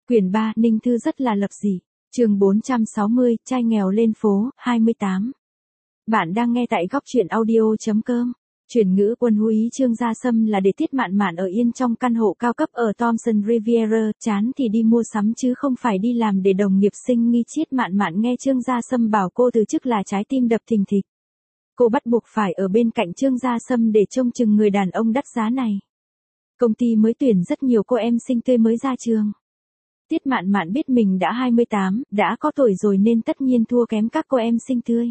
Quyển 3, Ninh Thư rất là lập dị. Chương 460, trai nghèo lên phố, 28. Bạn đang nghe tại góc truyện audio.com. Chuyển ngữ quân hú ý Trương Gia Sâm là để Tiết Mạn Mạn ở yên trong căn hộ cao cấp ở Thompson Riviera, chán thì đi mua sắm chứ không phải đi làm để đồng nghiệp sinh nghi. Tiết Mạn Mạn nghe Trương Gia Sâm bảo cô từ chức là trái tim đập thình thịch. Cô bắt buộc phải ở bên cạnh Trương Gia Sâm để trông chừng người đàn ông đắt giá này. Công ty mới tuyển rất nhiều cô em sinh tươi mới ra trường. Tiết Mạn Mạn biết mình đã 28, đã có tuổi rồi nên tất nhiên thua kém các cô em xinh tươi.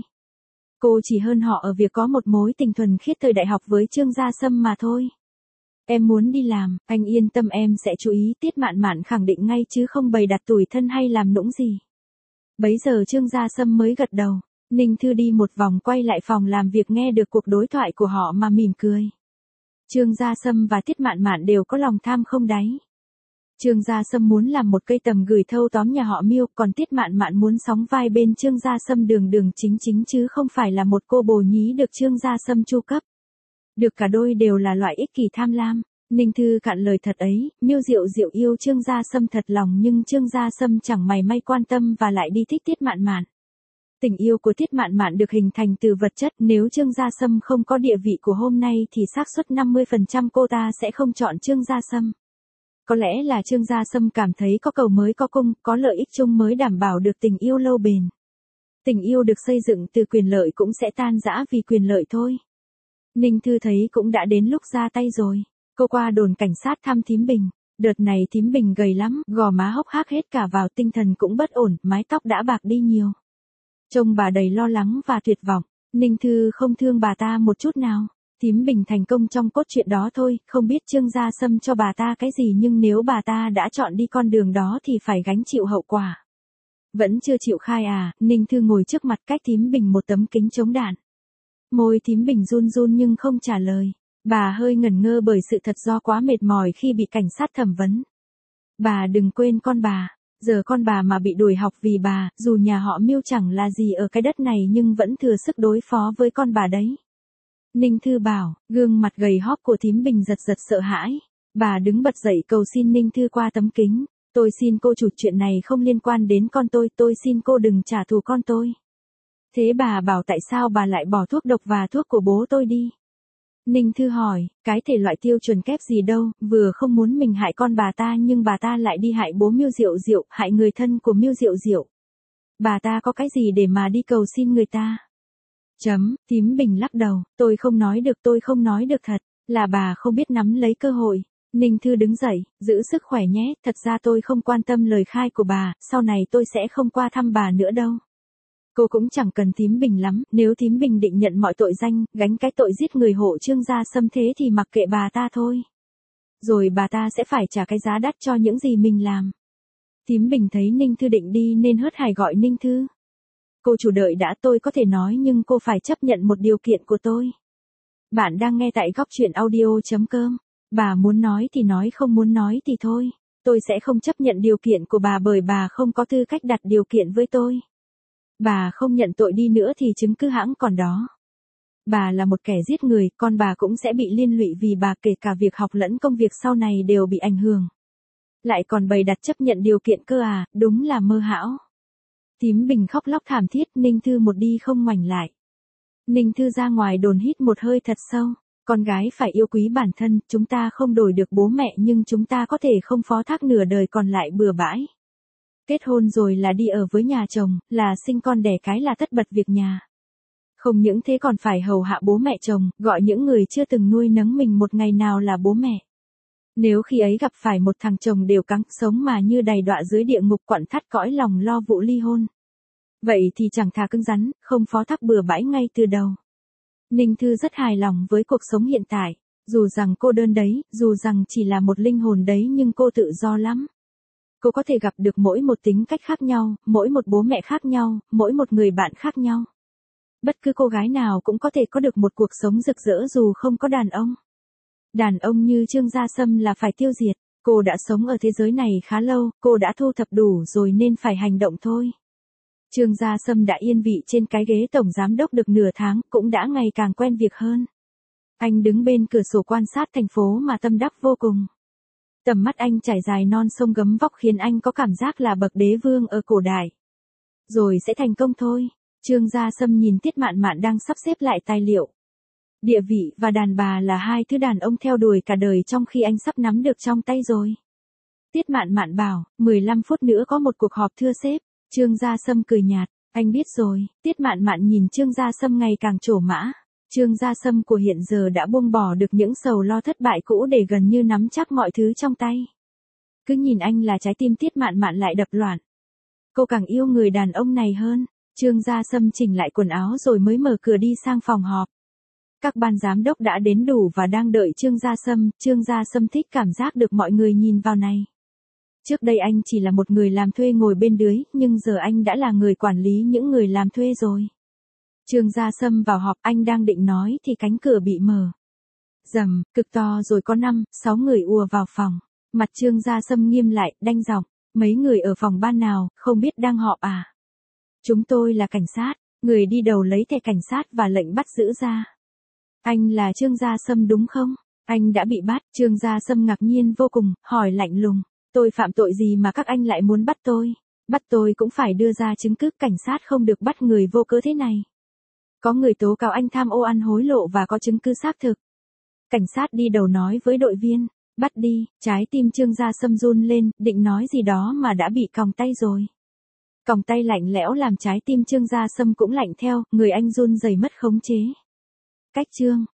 Cô chỉ hơn họ ở việc có một mối tình thuần khiết thời đại học với Trương Gia Sâm mà thôi. Em muốn đi làm, anh yên tâm em sẽ chú ý. Tiết Mạn Mạn khẳng định ngay chứ không bày đặt tủi thân hay làm nũng gì. Bấy giờ Trương Gia Sâm mới gật đầu. Ninh Thư đi một vòng quay lại phòng làm việc nghe được cuộc đối thoại của họ mà mỉm cười. Trương Gia Sâm và Tiết Mạn Mạn đều có lòng tham không đáy. Trương Gia Sâm muốn làm một cây tầm gửi thâu tóm nhà họ Miêu, còn Tiết Mạn Mạn muốn sóng vai bên Trương Gia Sâm đường đường chính chính chứ không phải là một cô bồ nhí được Trương Gia Sâm chu cấp. Được cả đôi đều là loại ích kỷ tham lam. Ninh Thư cạn lời thật ấy, Miêu Diệu Diệu yêu Trương Gia Sâm thật lòng nhưng Trương Gia Sâm chẳng mảy may quan tâm và lại đi thích Tiết Mạn Mạn. Tình yêu của Tiết Mạn Mạn được hình thành từ vật chất, nếu Trương Gia Sâm không có địa vị của hôm nay thì xác suất 50% cô ta sẽ không chọn Trương Gia Sâm. Có lẽ là Trương Gia Sâm cảm thấy có cầu mới có cung, có lợi ích chung mới đảm bảo được tình yêu lâu bền. Tình yêu được xây dựng từ quyền lợi cũng sẽ tan rã vì quyền lợi thôi. Ninh Thư thấy cũng đã đến lúc ra tay rồi. Cô qua đồn cảnh sát thăm Thím Bình. Đợt này Thím Bình gầy lắm, gò má hốc hác hết cả vào, tinh thần cũng bất ổn, mái tóc đã bạc đi nhiều. Trông bà đầy lo lắng và tuyệt vọng. Ninh Thư không thương bà ta một chút nào. Thím Bình thành công trong cốt truyện đó thôi, không biết Trương Gia Sâm cho bà ta cái gì nhưng nếu bà ta đã chọn đi con đường đó thì phải gánh chịu hậu quả. Vẫn chưa chịu khai à? Ninh Thư ngồi trước mặt cách Thím Bình một tấm kính chống đạn. Môi Thím Bình run run nhưng không trả lời. Bà hơi ngẩn ngơ bởi sự thật do quá mệt mỏi khi bị cảnh sát thẩm vấn. Bà đừng quên con bà. Giờ con bà mà bị đuổi học vì bà, dù nhà họ Miêu chẳng là gì ở cái đất này nhưng vẫn thừa sức đối phó với con bà đấy. Ninh Thư bảo, gương mặt gầy hóp của Thím Bình giật giật sợ hãi. Bà đứng bật dậy cầu xin Ninh Thư qua tấm kính. Tôi xin cô chủ, chuyện này không liên quan đến con tôi xin cô đừng trả thù con tôi. Thế bà bảo tại sao bà lại bỏ thuốc độc và thuốc của bố tôi đi? Ninh Thư hỏi, cái thể loại tiêu chuẩn kép gì đâu, vừa không muốn mình hại con bà ta nhưng bà ta lại đi hại bố Miêu Diệu Diệu, hại người thân của Miêu Diệu Diệu. Bà ta có cái gì để mà đi cầu xin người ta? Thím Bình lắc đầu, tôi không nói được thật, là bà không biết nắm lấy cơ hội. Ninh Thư đứng dậy, giữ sức khỏe nhé, thật ra tôi không quan tâm lời khai của bà, sau này tôi sẽ không qua thăm bà nữa đâu. Cô cũng chẳng cần Thím Bình lắm, nếu Thím Bình định nhận mọi tội danh, gánh cái tội giết người hộ Trương Gia Sâm thế thì mặc kệ bà ta thôi. Rồi bà ta sẽ phải trả cái giá đắt cho những gì mình làm. Thím Bình thấy Ninh Thư định đi nên hớt hải gọi Ninh Thư. Cô chủ đợi đã, tôi có thể nói nhưng cô phải chấp nhận một điều kiện của tôi. Bạn đang nghe tại góc truyện audio.com. Bà muốn nói thì nói, không muốn nói thì thôi. Tôi sẽ không chấp nhận điều kiện của bà bởi bà không có tư cách đặt điều kiện với tôi. Bà không nhận tội đi nữa thì chứng cứ hãng còn đó. Bà là một kẻ giết người, con bà cũng sẽ bị liên lụy vì bà, kể cả việc học lẫn công việc sau này đều bị ảnh hưởng. Lại còn bày đặt chấp nhận điều kiện cơ à, đúng là mơ hão. Thím Bình khóc lóc thảm thiết, Ninh Thư một đi không ngoảnh lại. Ninh Thư ra ngoài đồn hít một hơi thật sâu. Con gái phải yêu quý bản thân, chúng ta không đổi được bố mẹ nhưng chúng ta có thể không phó thác nửa đời còn lại bừa bãi. Kết hôn rồi là đi ở với nhà chồng, là sinh con đẻ cái là tất bật việc nhà. Không những thế còn phải hầu hạ bố mẹ chồng, gọi những người chưa từng nuôi nấng mình một ngày nào là bố mẹ. Nếu khi ấy gặp phải một thằng chồng đều căng sống mà như đầy đọa dưới địa ngục quặn thắt cõi lòng lo vụ ly hôn. Vậy thì chẳng thà cứng rắn, không phó thác bừa bãi ngay từ đầu. Ninh Thư rất hài lòng với cuộc sống hiện tại, dù rằng cô đơn đấy, dù rằng chỉ là một linh hồn đấy nhưng cô tự do lắm. Cô có thể gặp được mỗi một tính cách khác nhau, mỗi một bố mẹ khác nhau, mỗi một người bạn khác nhau. Bất cứ cô gái nào cũng có thể có được một cuộc sống rực rỡ dù không có đàn ông. Đàn ông như Trương Gia Sâm là phải tiêu diệt. Cô đã sống ở thế giới này khá lâu, cô đã thu thập đủ rồi nên phải hành động thôi. Trương Gia Sâm đã yên vị trên cái ghế tổng giám đốc được nửa tháng, cũng đã ngày càng quen việc hơn. Anh đứng bên cửa sổ quan sát thành phố mà tâm đắc vô cùng. Tầm mắt anh trải dài non sông gấm vóc khiến anh có cảm giác là bậc đế vương ở cổ đại. Rồi sẽ thành công thôi. Trương Gia Sâm nhìn Tiết Mạn Mạn đang sắp xếp lại tài liệu. Địa vị và đàn bà là hai thứ đàn ông theo đuổi cả đời trong khi anh sắp nắm được trong tay rồi. Tiết Mạn Mạn bảo, 15 phút nữa có một cuộc họp thưa sếp. Trương Gia Sâm cười nhạt, anh biết rồi. Tiết Mạn Mạn nhìn Trương Gia Sâm ngày càng trổ mã. Trương Gia Sâm của hiện giờ đã buông bỏ được những sầu lo thất bại cũ để gần như nắm chắc mọi thứ trong tay. Cứ nhìn anh là trái tim Tiết Mạn Mạn lại đập loạn. Cô càng yêu người đàn ông này hơn. Trương Gia Sâm chỉnh lại quần áo rồi mới mở cửa đi sang phòng họp. Các ban giám đốc đã đến đủ và đang đợi Trương Gia Sâm. Trương Gia Sâm thích cảm giác được mọi người nhìn vào này. Trước đây anh chỉ là một người làm thuê ngồi bên dưới, nhưng giờ anh đã là người quản lý những người làm thuê rồi. Trương Gia Sâm vào họp, anh đang định nói thì cánh cửa bị mở. Rầm, cực to rồi có 5-6 người ùa vào phòng. Mặt Trương Gia Sâm nghiêm lại, đanh giọng, mấy người ở phòng ban nào, không biết đang họp à? Chúng tôi là cảnh sát, người đi đầu lấy thẻ cảnh sát và lệnh bắt giữ ra. Anh là Trương Gia Sâm đúng không? Anh đã bị bắt. Trương Gia Sâm ngạc nhiên vô cùng, hỏi lạnh lùng. Tôi phạm tội gì mà các anh lại muốn bắt tôi? Bắt tôi cũng phải đưa ra chứng cứ, cảnh sát không được bắt người vô cớ thế này. Có người tố cáo anh tham ô ăn hối lộ và có chứng cứ xác thực. Cảnh sát đi đầu nói với đội viên, bắt đi. Trái tim Trương Gia Sâm run lên, định nói gì đó mà đã bị còng tay rồi. Còng tay lạnh lẽo làm trái tim Trương Gia Sâm cũng lạnh theo, người anh run rẩy mất khống chế. Cách Trương